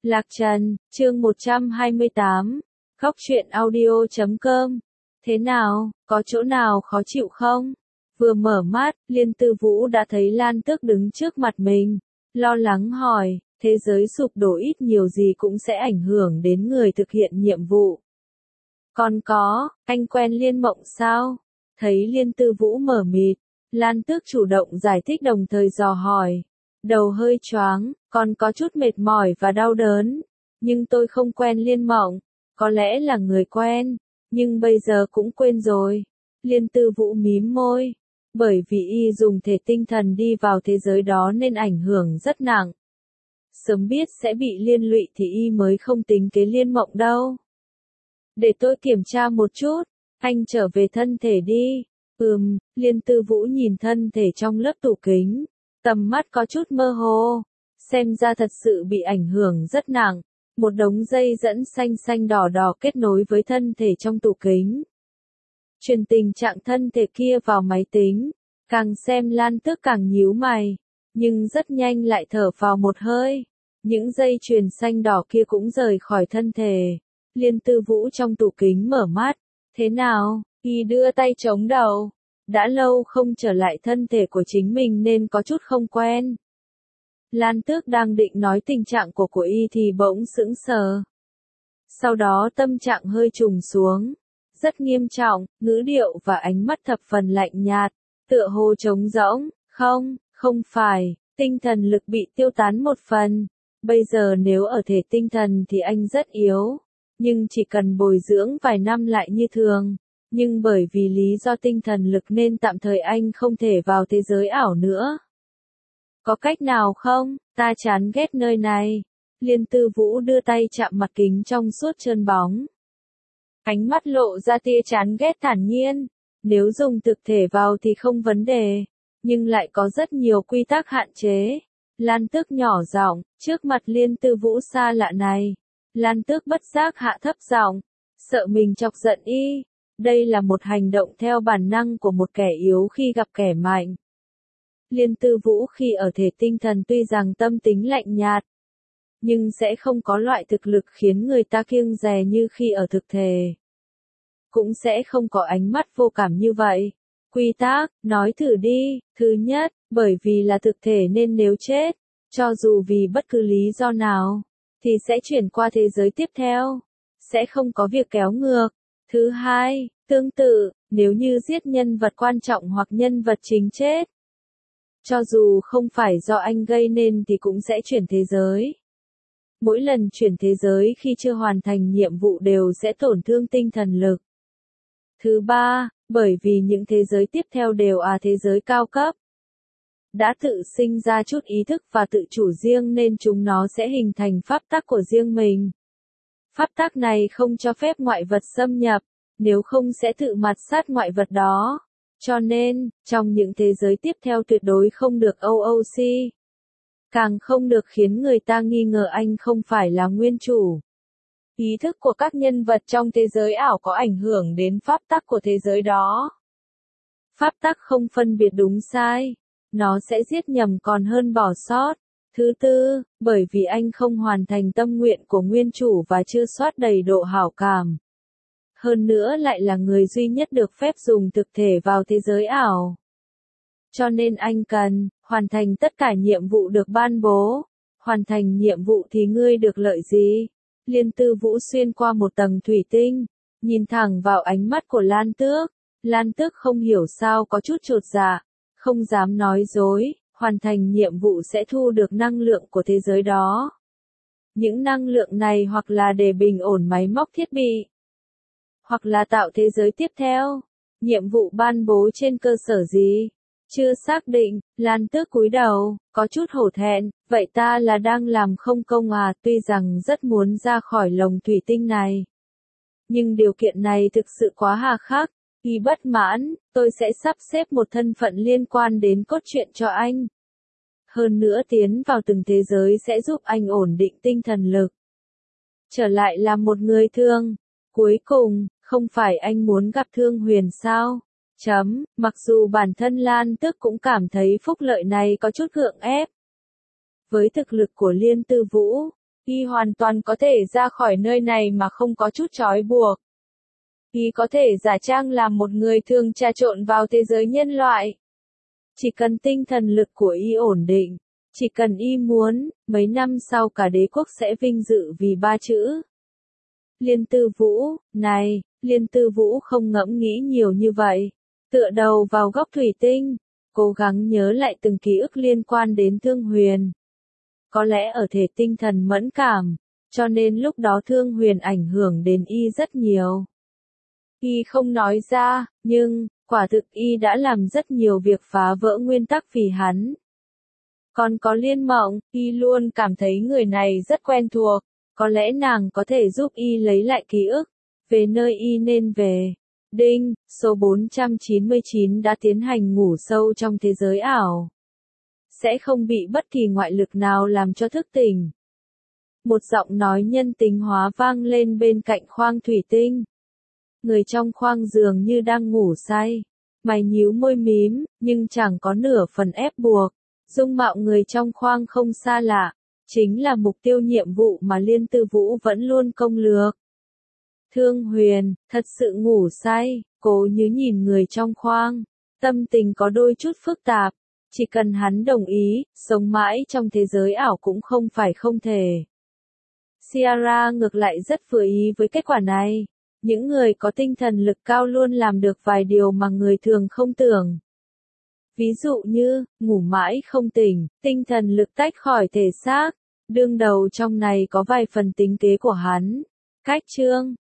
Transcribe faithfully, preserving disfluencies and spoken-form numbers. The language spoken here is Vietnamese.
Lạc Trần, chương một trăm hai mươi tám, Góc truyện audio chấm com. Thế nào, có chỗ nào khó chịu không? Vừa mở mắt, Liên Tư Vũ đã thấy Lan Tước đứng trước mặt mình, lo lắng hỏi, thế giới sụp đổ ít nhiều gì cũng sẽ ảnh hưởng đến người thực hiện nhiệm vụ. Còn có, anh quen Liên Mộng sao? Thấy Liên Tư Vũ mở mịt, Lan Tước chủ động giải thích đồng thời dò hỏi. Đầu hơi choáng, còn có chút mệt mỏi và đau đớn. Nhưng tôi không quen Liên Mộng, có lẽ là người quen, nhưng bây giờ cũng quên rồi. Liên Tư Vũ mím môi, bởi vì y dùng thể tinh thần đi vào thế giới đó nên ảnh hưởng rất nặng. Sớm biết sẽ bị liên lụy thì y mới không tính kế Liên Mộng đâu. Để tôi kiểm tra một chút, anh trở về thân thể đi. Ừm, Liên Tư Vũ nhìn thân thể trong lớp tủ kính. Tầm mắt có chút mơ hồ, xem ra thật sự bị ảnh hưởng rất nặng, một đống dây dẫn xanh xanh đỏ đỏ kết nối với thân thể trong tủ kính. Truyền tình trạng thân thể kia vào máy tính, càng xem Lan Tước càng nhíu mày, nhưng rất nhanh lại thở vào một hơi. Những dây chuyền xanh đỏ kia cũng rời khỏi thân thể. Liên Tư Vũ trong tủ kính mở mắt, thế nào, y đưa tay chống đầu. Đã lâu không trở lại thân thể của chính mình nên có chút không quen. Lan Tước đang định nói tình trạng của của y thì bỗng sững sờ. Sau đó tâm trạng hơi trùng xuống. Rất nghiêm trọng, ngữ điệu và ánh mắt thập phần lạnh nhạt. Tựa hồ trống rỗng, không, không phải, tinh thần lực bị tiêu tán một phần. Bây giờ nếu ở thể tinh thần thì anh rất yếu. Nhưng chỉ cần bồi dưỡng vài năm lại như thường. Nhưng bởi vì lý do tinh thần lực nên tạm thời anh không thể vào thế giới ảo nữa. Có cách nào không? Ta chán ghét nơi này. Liên Tư Vũ đưa tay chạm mặt kính trong suốt trơn bóng. Ánh mắt lộ ra tia chán ghét thản nhiên. Nếu dùng thực thể vào thì không vấn đề. Nhưng lại có rất nhiều quy tắc hạn chế. Lan Tước nhỏ giọng, trước mặt Liên Tư Vũ xa lạ này. Lan Tước bất giác hạ thấp giọng, sợ mình chọc giận y. Đây là một hành động theo bản năng của một kẻ yếu khi gặp kẻ mạnh. Liên Tư Vũ khi ở thể tinh thần tuy rằng tâm tính lạnh nhạt, nhưng sẽ không có loại thực lực khiến người ta kiêng dè như khi ở thực thể. Cũng sẽ không có ánh mắt vô cảm như vậy. Quy tắc, nói thử đi. Thứ nhất, bởi vì là thực thể nên nếu chết, cho dù vì bất cứ lý do nào, thì sẽ chuyển qua thế giới tiếp theo. Sẽ không có việc kéo ngược. Thứ hai, tương tự, nếu như giết nhân vật quan trọng hoặc nhân vật chính chết, cho dù không phải do anh gây nên thì cũng sẽ chuyển thế giới. Mỗi lần chuyển thế giới khi chưa hoàn thành nhiệm vụ đều sẽ tổn thương tinh thần lực. Thứ ba, bởi vì những thế giới tiếp theo đều là thế giới cao cấp. Đã tự sinh ra chút ý thức và tự chủ riêng nên chúng nó sẽ hình thành pháp tắc của riêng mình. Pháp tắc này không cho phép ngoại vật xâm nhập, nếu không sẽ tự mạt sát ngoại vật đó. Cho nên, trong những thế giới tiếp theo tuyệt đối không được o o xê. Càng không được khiến người ta nghi ngờ anh không phải là nguyên chủ. Ý thức của các nhân vật trong thế giới ảo có ảnh hưởng đến pháp tắc của thế giới đó. Pháp tắc không phân biệt đúng sai. Nó sẽ giết nhầm còn hơn bỏ sót. Thứ tư, bởi vì anh không hoàn thành tâm nguyện của nguyên chủ và chưa soát đầy độ hảo cảm. Hơn nữa lại là người duy nhất được phép dùng thực thể vào thế giới ảo. Cho nên anh cần hoàn thành tất cả nhiệm vụ được ban bố. Hoàn thành nhiệm vụ thì ngươi được lợi gì? Liên Tư Vũ xuyên qua một tầng thủy tinh, nhìn thẳng vào ánh mắt của Lan Tước. Lan Tước không hiểu sao có chút chột dạ, không dám nói dối. Hoàn thành nhiệm vụ sẽ thu được năng lượng của thế giới đó. Những năng lượng này hoặc là để bình ổn máy móc thiết bị, hoặc là tạo thế giới tiếp theo. Nhiệm vụ ban bố trên cơ sở gì? Chưa xác định. Lan Tước cúi đầu, có chút hổ thẹn, vậy ta là đang làm không công à, tuy rằng rất muốn ra khỏi lồng thủy tinh này. Nhưng điều kiện này thực sự quá hà khắc. Y bất mãn, tôi sẽ sắp xếp một thân phận liên quan đến cốt truyện cho anh. Hơn nữa tiến vào từng thế giới sẽ giúp anh ổn định tinh thần lực. Trở lại là một người thương. Cuối cùng, không phải anh muốn gặp Thương Huyền sao? Chấm, mặc dù bản thân Lan Tước cũng cảm thấy phúc lợi này có chút gượng ép. Với thực lực của Liên Tư Vũ, Y hoàn toàn có thể ra khỏi nơi này mà không có chút trói buộc. Y có thể giả trang làm một người thường trà trộn vào thế giới nhân loại. Chỉ cần tinh thần lực của Y ổn định, chỉ cần Y muốn, mấy năm sau cả đế quốc sẽ vinh dự vì ba chữ. Liên Tư Vũ, này, Liên Tư Vũ không ngẫm nghĩ nhiều như vậy. Tựa đầu vào góc thủy tinh, cố gắng nhớ lại từng ký ức liên quan đến Thương Huyền. Có lẽ ở thể tinh thần mẫn cảm, cho nên lúc đó Thương Huyền ảnh hưởng đến Y rất nhiều. Y không nói ra, nhưng, quả thực Y đã làm rất nhiều việc phá vỡ nguyên tắc vì hắn. Còn có Liên Mộng, Y luôn cảm thấy người này rất quen thuộc, có lẽ nàng có thể giúp Y lấy lại ký ức, về nơi Y nên về. Đinh, số bốn trăm chín mươi chín đã tiến hành ngủ sâu trong thế giới ảo. Sẽ không bị bất kỳ ngoại lực nào làm cho thức tỉnh. Một giọng nói nhân tính hóa vang lên bên cạnh khoang thủy tinh. Người trong khoang dường như đang ngủ say. Mày nhíu môi mím, nhưng chẳng có nửa phần ép buộc. Dung mạo người trong khoang không xa lạ. Chính là mục tiêu nhiệm vụ mà Liên Tư Vũ vẫn luôn công lược. Thương Huyền, thật sự ngủ say, Cố Như nhìn người trong khoang. Tâm tình có đôi chút phức tạp. Chỉ cần hắn đồng ý, sống mãi trong thế giới ảo cũng không phải không thể. Ciara ngược lại rất vừa ý với kết quả này. Những người có tinh thần lực cao luôn làm được vài điều mà người thường không tưởng. Ví dụ như, ngủ mãi không tỉnh, tinh thần lực tách khỏi thể xác. Đương đầu trong này có vài phần tính kế của hắn. Cách chương